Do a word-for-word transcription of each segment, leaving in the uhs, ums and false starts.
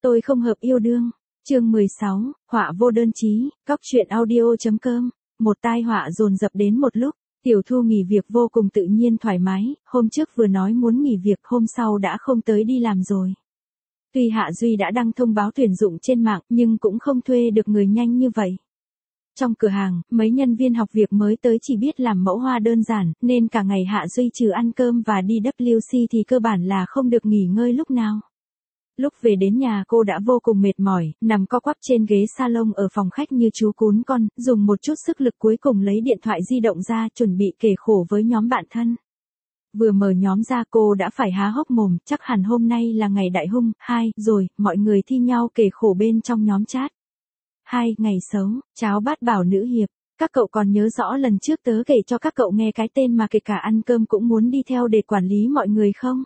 Tôi không hợp yêu đương. Chương mười sáu, họa vô đơn chí, góc truyện audio.com. Một tai họa dồn dập đến một lúc, Tiểu Thu nghỉ việc vô cùng tự nhiên thoải mái, hôm trước vừa nói muốn nghỉ việc, hôm sau đã không tới đi làm rồi. Tuy Hạ Duy đã đăng thông báo tuyển dụng trên mạng, nhưng cũng không thuê được người nhanh như vậy. Trong cửa hàng, mấy nhân viên học việc mới tới chỉ biết làm mẫu hoa đơn giản, nên cả ngày Hạ Duy trừ ăn cơm và đi W C thì cơ bản là không được nghỉ ngơi lúc nào. Lúc về đến nhà cô đã vô cùng mệt mỏi, nằm co quắp trên ghế salon ở phòng khách như chú cún con, dùng một chút sức lực cuối cùng lấy điện thoại di động ra chuẩn bị kể khổ với nhóm bạn thân. Vừa mở nhóm ra cô đã phải há hốc mồm, chắc hẳn hôm nay là ngày đại hung, hai, rồi, mọi người thi nhau kể khổ bên trong nhóm chat. Hai, ngày xấu, cháo bát bảo nữ hiệp, các cậu còn nhớ rõ lần trước tớ kể cho các cậu nghe cái tên mà kể cả ăn cơm cũng muốn đi theo để quản lý mọi người không?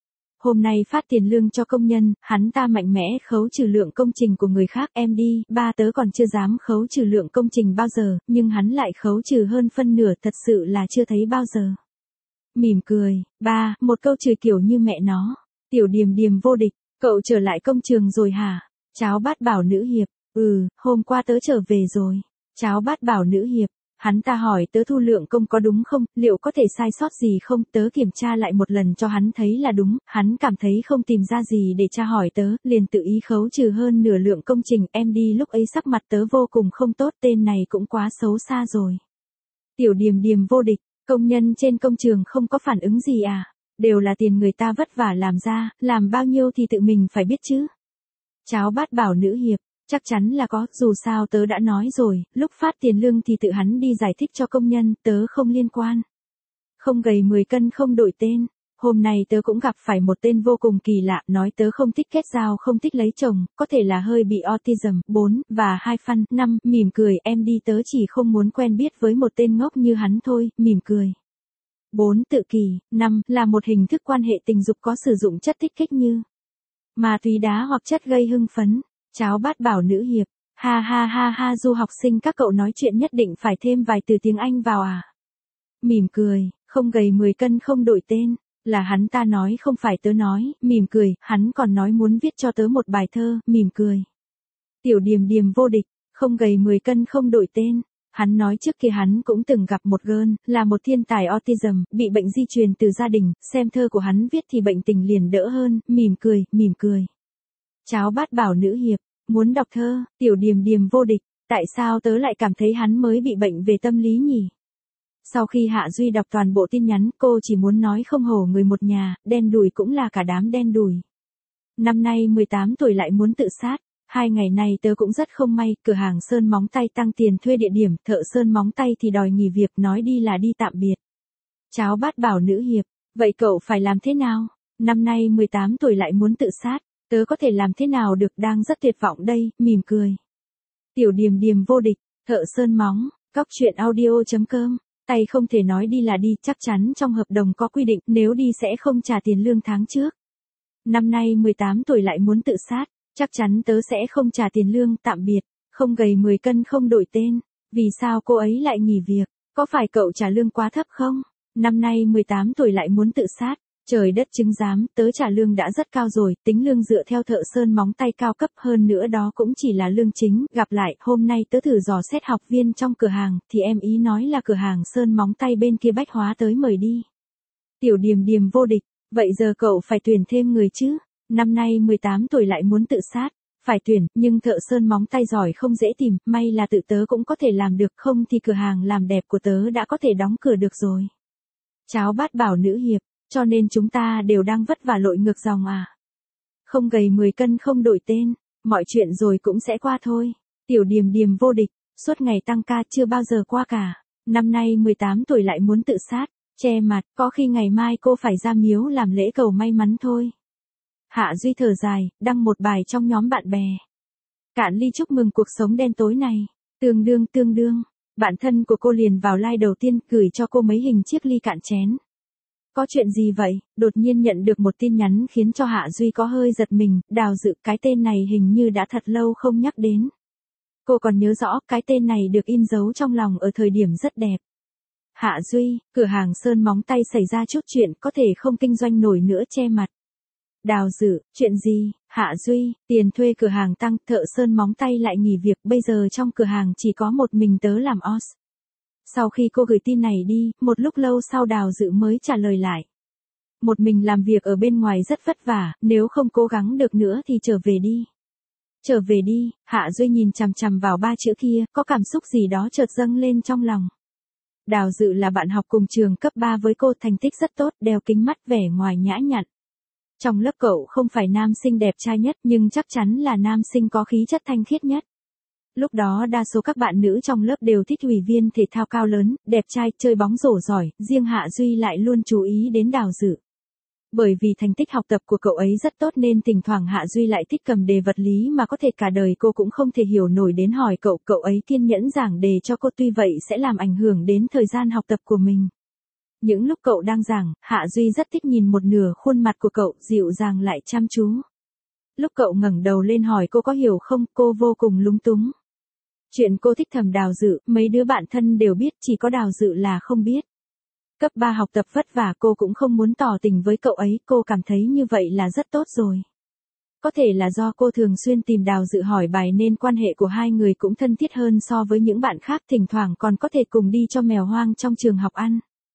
Hôm nay phát tiền lương cho công nhân, hắn ta mạnh mẽ khấu trừ lượng công trình của người khác, em đi, ba tớ còn chưa dám khấu trừ lượng công trình bao giờ, nhưng hắn lại khấu trừ hơn phân nửa, thật sự là chưa thấy bao giờ. Mỉm cười, ba, một câu chửi kiểu như mẹ nó. Tiểu Điềm Điềm vô địch, cậu trở lại công trường rồi hả? Cháo bát bảo nữ hiệp, ừ, hôm qua tớ trở về rồi. Cháo bát bảo nữ hiệp, hắn ta hỏi tớ thu lượng công có đúng không, liệu có thể sai sót gì không, tớ kiểm tra lại một lần cho hắn thấy là đúng, hắn cảm thấy không tìm ra gì để tra hỏi tớ, liền tự ý khấu trừ hơn nửa lượng công trình, em đi lúc ấy sắc mặt tớ vô cùng không tốt, tên này cũng quá xấu xa rồi. Tiểu Điềm Điềm vô địch, công nhân trên công trường không có phản ứng gì à, đều là tiền người ta vất vả làm ra, làm bao nhiêu thì tự mình phải biết chứ. Cháo bát bảo nữ hiệp, chắc chắn là có, dù sao tớ đã nói rồi, lúc phát tiền lương thì tự hắn đi giải thích cho công nhân, tớ không liên quan. Không gầy mười cân không đổi tên, hôm nay tớ cũng gặp phải một tên vô cùng kỳ lạ, nói tớ không thích kết giao, không thích lấy chồng, có thể là hơi bị autism, bốn, và hai phân, năm, mỉm cười, em đi tớ chỉ không muốn quen biết với một tên ngốc như hắn thôi, mỉm cười. bốn. Tự kỷ, năm, là một hình thức quan hệ tình dục có sử dụng chất kích thích như ma túy đá hoặc chất gây hưng phấn. Cháo bát bảo nữ hiệp, ha ha ha ha, du học sinh các cậu nói chuyện nhất định phải thêm vài từ tiếng Anh vào à? Mỉm cười, không gầy mười cân không đổi tên, là hắn ta nói không phải tớ nói, mỉm cười, hắn còn nói muốn viết cho tớ một bài thơ, mỉm cười. Tiểu Điềm Điềm vô địch, không gầy mười cân không đổi tên, hắn nói trước kia hắn cũng từng gặp một girl, là một thiên tài autism, bị bệnh di truyền từ gia đình, xem thơ của hắn viết thì bệnh tình liền đỡ hơn, mỉm cười, mỉm cười. Cháo bát bảo nữ hiệp, muốn đọc thơ, Tiểu Điềm Điềm vô địch, tại sao tớ lại cảm thấy hắn mới bị bệnh về tâm lý nhỉ? Sau khi Hạ Duy đọc toàn bộ tin nhắn, cô chỉ muốn nói không hổ người một nhà, đen đủi cũng là cả đám đen đủi. Năm nay mười tám tuổi lại muốn tự sát, hai ngày này tớ cũng rất không may, cửa hàng sơn móng tay tăng tiền thuê địa điểm, thợ sơn móng tay thì đòi nghỉ việc, nói đi là đi tạm biệt. Cháo bát bảo nữ hiệp, vậy cậu phải làm thế nào? Năm nay mười tám tuổi lại muốn tự sát. Tớ có thể làm thế nào được, đang rất tuyệt vọng đây, mỉm cười. Tiểu Điềm Điềm vô địch, thợ sơn móng, góc truyện audio.com, tay không thể nói đi là đi, chắc chắn trong hợp đồng có quy định, nếu đi sẽ không trả tiền lương tháng trước. Năm nay mười tám tuổi lại muốn tự sát, chắc chắn tớ sẽ không trả tiền lương, tạm biệt, không gầy mười cân không đổi tên, vì sao cô ấy lại nghỉ việc, có phải cậu trả lương quá thấp không? Năm nay mười tám tuổi lại muốn tự sát. Trời đất chứng giám, tớ trả lương đã rất cao rồi, tính lương dựa theo thợ sơn móng tay cao cấp hơn nữa đó cũng chỉ là lương chính, gặp lại, hôm nay tớ thử dò xét học viên trong cửa hàng, thì em ý nói là cửa hàng sơn móng tay bên kia bách hóa tới mời đi. Tiểu Điềm Điềm vô địch, vậy giờ cậu phải tuyển thêm người chứ, năm nay mười tám tuổi lại muốn tự sát, phải tuyển, nhưng thợ sơn móng tay giỏi không dễ tìm, may là tự tớ cũng có thể làm được, không thì cửa hàng làm đẹp của tớ đã có thể đóng cửa được rồi. Cháo bát bảo nữ hiệp, cho nên chúng ta đều đang vất vả lội ngược dòng à. Không gầy mười cân không đổi tên, mọi chuyện rồi cũng sẽ qua thôi. Tiểu Điềm Điềm vô địch, suốt ngày tăng ca chưa bao giờ qua cả. Năm nay mười tám tuổi lại muốn tự sát, che mặt, có khi ngày mai cô phải ra miếu làm lễ cầu may mắn thôi. Hạ Duy thở dài, đăng một bài trong nhóm bạn bè. Cạn ly chúc mừng cuộc sống đen tối này. Tương đương tương đương, bạn thân của cô liền vào like đầu tiên, gửi cho cô mấy hình chiếc ly cạn chén. Có chuyện gì vậy? Đột nhiên nhận được một tin nhắn khiến cho Hạ Duy có hơi giật mình, Đào Dự, cái tên này hình như đã thật lâu không nhắc đến. Cô còn nhớ rõ, cái tên này được in dấu trong lòng ở thời điểm rất đẹp. Hạ Duy, cửa hàng sơn móng tay xảy ra chút chuyện, có thể không kinh doanh nổi nữa, che mặt. Đào Dự, chuyện gì? Hạ Duy, tiền thuê cửa hàng tăng, thợ sơn móng tay lại nghỉ việc, bây giờ trong cửa hàng chỉ có một mình tớ làm o ét. Sau khi cô gửi tin này đi, một lúc lâu sau Đào Dự mới trả lời lại. Một mình làm việc ở bên ngoài rất vất vả, nếu không cố gắng được nữa thì trở về đi. Trở về đi, Hạ Duy nhìn chằm chằm vào ba chữ kia, có cảm xúc gì đó chợt dâng lên trong lòng. Đào Dự là bạn học cùng trường cấp ba với cô, thành tích rất tốt, đeo kính mắt, vẻ ngoài nhã nhặn. Trong lớp cậu không phải nam sinh đẹp trai nhất nhưng chắc chắn là nam sinh có khí chất thanh khiết nhất. Lúc đó đa số các bạn nữ trong lớp đều thích ủy viên thể thao cao lớn, đẹp trai, chơi bóng rổ giỏi, riêng Hạ Duy lại luôn chú ý đến Đào Dự. Bởi vì thành tích học tập của cậu ấy rất tốt nên thỉnh thoảng Hạ Duy lại thích cầm đề vật lý mà có thể cả đời cô cũng không thể hiểu nổi đến hỏi cậu, cậu ấy kiên nhẫn giảng đề cho cô, tuy vậy sẽ làm ảnh hưởng đến thời gian học tập của mình. Những lúc cậu đang giảng, Hạ Duy rất thích nhìn một nửa khuôn mặt của cậu, dịu dàng lại chăm chú. Lúc cậu ngẩng đầu lên hỏi cô có hiểu không, cô vô cùng lúng túng. Chuyện cô thích thầm Đào Dự, mấy đứa bạn thân đều biết, chỉ có Đào Dự là không biết. Cấp ba học tập vất vả cô cũng không muốn tỏ tình với cậu ấy, cô cảm thấy như vậy là rất tốt rồi. Có thể là do cô thường xuyên tìm Đào Dự hỏi bài nên quan hệ của hai người cũng thân thiết hơn so với những bạn khác, thỉnh thoảng còn có thể cùng đi cho mèo hoang trong trường học ăn.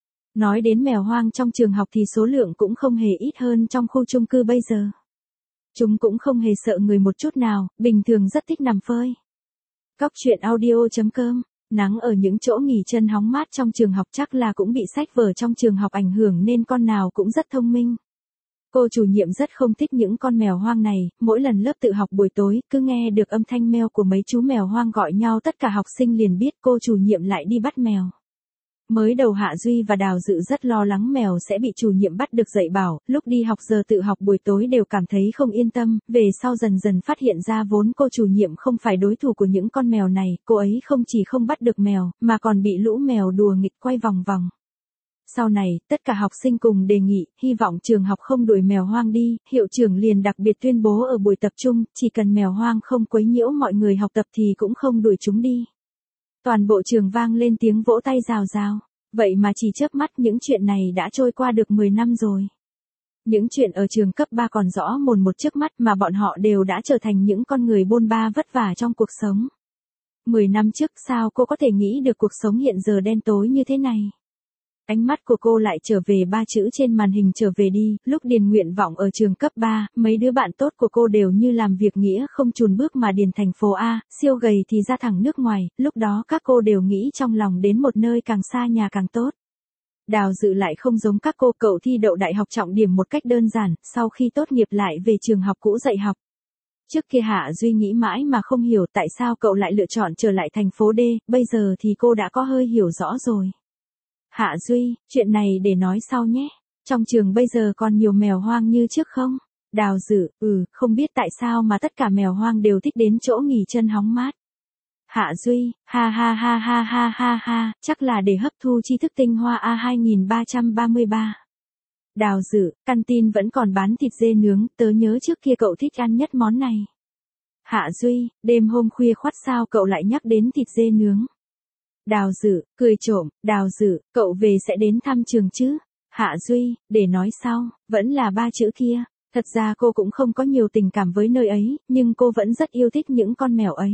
Nói đến mèo hoang trong trường học thì số lượng cũng không hề ít hơn trong khu chung cư bây giờ. Chúng cũng không hề sợ người một chút nào, bình thường rất thích nằm phơi. Cóc truyện audio chấm com. Nắng ở những chỗ nghỉ chân hóng mát trong trường học chắc là cũng bị sách vở trong trường học ảnh hưởng nên con nào cũng rất thông minh. Cô chủ nhiệm rất không thích những con mèo hoang này, mỗi lần lớp tự học buổi tối, cứ nghe được âm thanh meo của mấy chú mèo hoang gọi nhau tất cả học sinh liền biết cô chủ nhiệm lại đi bắt mèo. Mới đầu Hạ Duy và Đào Dự rất lo lắng mèo sẽ bị chủ nhiệm bắt được dạy bảo, lúc đi học giờ tự học buổi tối đều cảm thấy không yên tâm, về sau dần dần phát hiện ra vốn cô chủ nhiệm không phải đối thủ của những con mèo này, cô ấy không chỉ không bắt được mèo, mà còn bị lũ mèo đùa nghịch quay vòng vòng. Sau này, tất cả học sinh cùng đề nghị, hy vọng trường học không đuổi mèo hoang đi, hiệu trưởng liền đặc biệt tuyên bố ở buổi tập trung, chỉ cần mèo hoang không quấy nhiễu mọi người học tập thì cũng không đuổi chúng đi. Toàn bộ trường vang lên tiếng vỗ tay rào rào. Vậy mà chỉ chớp mắt những chuyện này đã trôi qua được mười năm rồi. Những chuyện ở trường cấp ba còn rõ mồn một trước mắt mà bọn họ đều đã trở thành những con người bôn ba vất vả trong cuộc sống. mười năm trước sao cô có thể nghĩ được cuộc sống hiện giờ đen tối như thế này? Ánh mắt của cô lại trở về ba chữ trên màn hình trở về đi, lúc điền nguyện vọng ở trường cấp ba, mấy đứa bạn tốt của cô đều như làm việc nghĩa không chùn bước mà điền thành phố A, siêu gầy thì ra thẳng nước ngoài, lúc đó các cô đều nghĩ trong lòng đến một nơi càng xa nhà càng tốt. Đào Dự lại không giống các cô, cậu thi đậu đại học trọng điểm một cách đơn giản, sau khi tốt nghiệp lại về trường học cũ dạy học. Trước kia Hạ Duy nghĩ mãi mà không hiểu tại sao cậu lại lựa chọn trở lại thành phố D, bây giờ thì cô đã có hơi hiểu rõ rồi. Hạ Duy, chuyện này để nói sau nhé. Trong trường bây giờ còn nhiều mèo hoang như trước không? Đào Dự, ừ, không biết tại sao mà tất cả mèo hoang đều thích đến chỗ nghỉ chân hóng mát. Hạ Duy, ha ha ha ha ha ha ha, chắc là để hấp thu tri thức tinh hoa A hai ba ba ba. Đào Dự, căn tin vẫn còn bán thịt dê nướng, tớ nhớ trước kia cậu thích ăn nhất món này. Hạ Duy, đêm hôm khuya khoắt sao cậu lại nhắc đến thịt dê nướng? Đào Dự, cười trộm, Đào Dự, cậu về sẽ đến thăm trường chứ? Hạ Duy, để nói sau, vẫn là ba chữ kia. Thật ra cô cũng không có nhiều tình cảm với nơi ấy, nhưng cô vẫn rất yêu thích những con mèo ấy.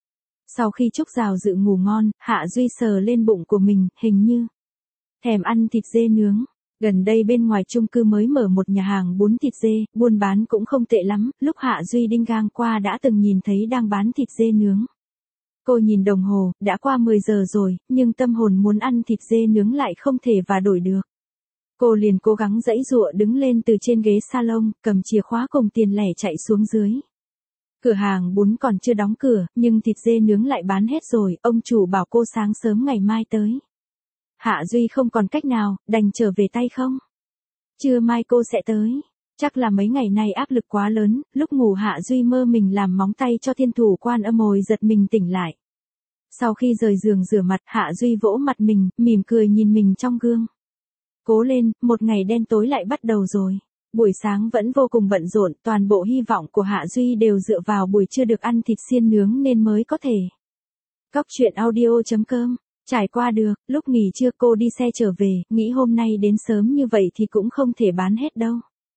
Sau khi chúc Đào Dự ngủ ngon, Hạ Duy sờ lên bụng của mình, hình như thèm ăn thịt dê nướng. Gần đây bên ngoài chung cư mới mở một nhà hàng bún thịt dê, buôn bán cũng không tệ lắm, lúc Hạ Duy đi ngang qua đã từng nhìn thấy đang bán thịt dê nướng. Cô nhìn đồng hồ, đã qua mười giờ rồi, nhưng tâm hồn muốn ăn thịt dê nướng lại không thể và đổi được. Cô liền cố gắng giãy giụa đứng lên từ trên ghế salon, cầm chìa khóa cùng tiền lẻ chạy xuống dưới. Cửa hàng bún còn chưa đóng cửa, nhưng thịt dê nướng lại bán hết rồi, ông chủ bảo cô sáng sớm ngày mai tới. Hạ Duy không còn cách nào, đành trở về tay không. Trưa mai cô sẽ tới. Chắc là mấy ngày nay áp lực quá lớn, lúc ngủ Hạ Duy mơ mình làm móng tay cho thiên thủ Quan Âm Hồi giật mình tỉnh lại. Sau khi rời giường rửa mặt, Hạ Duy vỗ mặt mình, mỉm cười nhìn mình trong gương. Cố lên, một ngày đen tối lại bắt đầu rồi. Buổi sáng vẫn vô cùng bận rộn, toàn bộ hy vọng của Hạ Duy đều dựa vào buổi trưa được ăn thịt xiên nướng nên mới có thể. Cóc truyện audio chấm com. Trải qua được, lúc nghỉ trưa cô đi xe trở về, nghĩ hôm nay đến sớm như vậy thì cũng không thể bán hết đâu.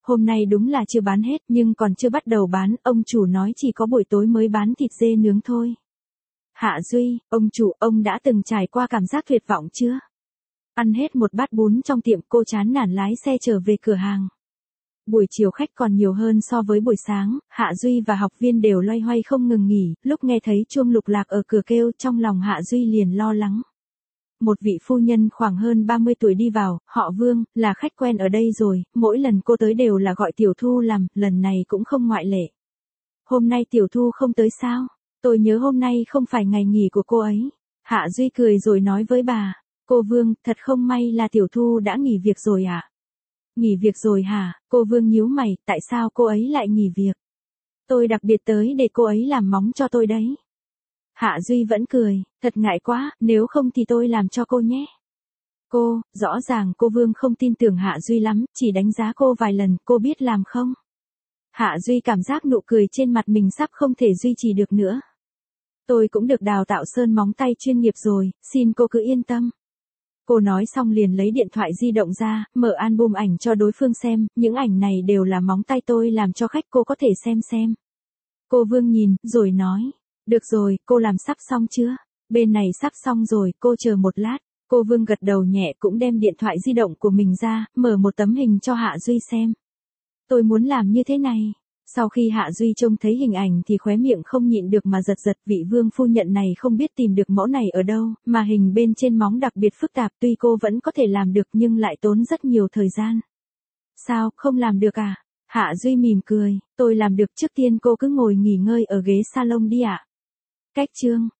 Hôm nay đúng là chưa bán hết, nhưng còn chưa bắt đầu bán, ông chủ nói chỉ có buổi tối mới bán thịt dê nướng thôi. Hạ Duy, ông chủ, ông đã từng trải qua cảm giác tuyệt vọng chưa? Ăn hết một bát bún trong tiệm, cô chán nản lái xe trở về cửa hàng. Buổi chiều khách còn nhiều hơn so với buổi sáng, Hạ Duy và học viên đều loay hoay không ngừng nghỉ, lúc nghe thấy chuông lục lạc ở cửa kêu, trong lòng Hạ Duy liền lo lắng. Một vị phu nhân khoảng hơn ba mươi tuổi đi vào, họ Vương, là khách quen ở đây rồi, mỗi lần cô tới đều là gọi Tiểu Thu làm, lần này cũng không ngoại lệ. Hôm nay Tiểu Thu không tới sao? Tôi nhớ hôm nay không phải ngày nghỉ của cô ấy. Hạ Duy cười rồi nói với bà, cô Vương, thật không may là Tiểu Thu đã nghỉ việc rồi ạ. À? Nghỉ việc rồi hả? Cô Vương nhíu mày, tại sao cô ấy lại nghỉ việc? Tôi đặc biệt tới để cô ấy làm móng cho tôi đấy. Hạ Duy vẫn cười, thật ngại quá, nếu không thì tôi làm cho cô nhé. Cô, rõ ràng cô Vương không tin tưởng Hạ Duy lắm, chỉ đánh giá cô vài lần, cô biết làm không? Hạ Duy cảm giác nụ cười trên mặt mình sắp không thể duy trì được nữa. Tôi cũng được đào tạo sơn móng tay chuyên nghiệp rồi, xin cô cứ yên tâm. Cô nói xong liền lấy điện thoại di động ra, mở album ảnh cho đối phương xem, những ảnh này đều là móng tay tôi làm cho khách, cô có thể xem xem. Cô Vương nhìn, rồi nói, được rồi, cô làm sắp xong chưa? Bên này sắp xong rồi, cô chờ một lát. Cô Vương gật đầu nhẹ, cũng đem điện thoại di động của mình ra, mở một tấm hình cho Hạ Duy xem. Tôi muốn làm như thế này. Sau khi Hạ Duy trông thấy hình ảnh thì khóe miệng không nhịn được mà giật giật, vị Vương phu nhận này không biết tìm được mẫu này ở đâu, mà hình bên trên móng đặc biệt phức tạp, tuy cô vẫn có thể làm được nhưng lại tốn rất nhiều thời gian. Sao, không làm được à? Hạ Duy mỉm cười, tôi làm được, trước tiên cô cứ ngồi nghỉ ngơi ở ghế salon đi ạ. À? Cách chương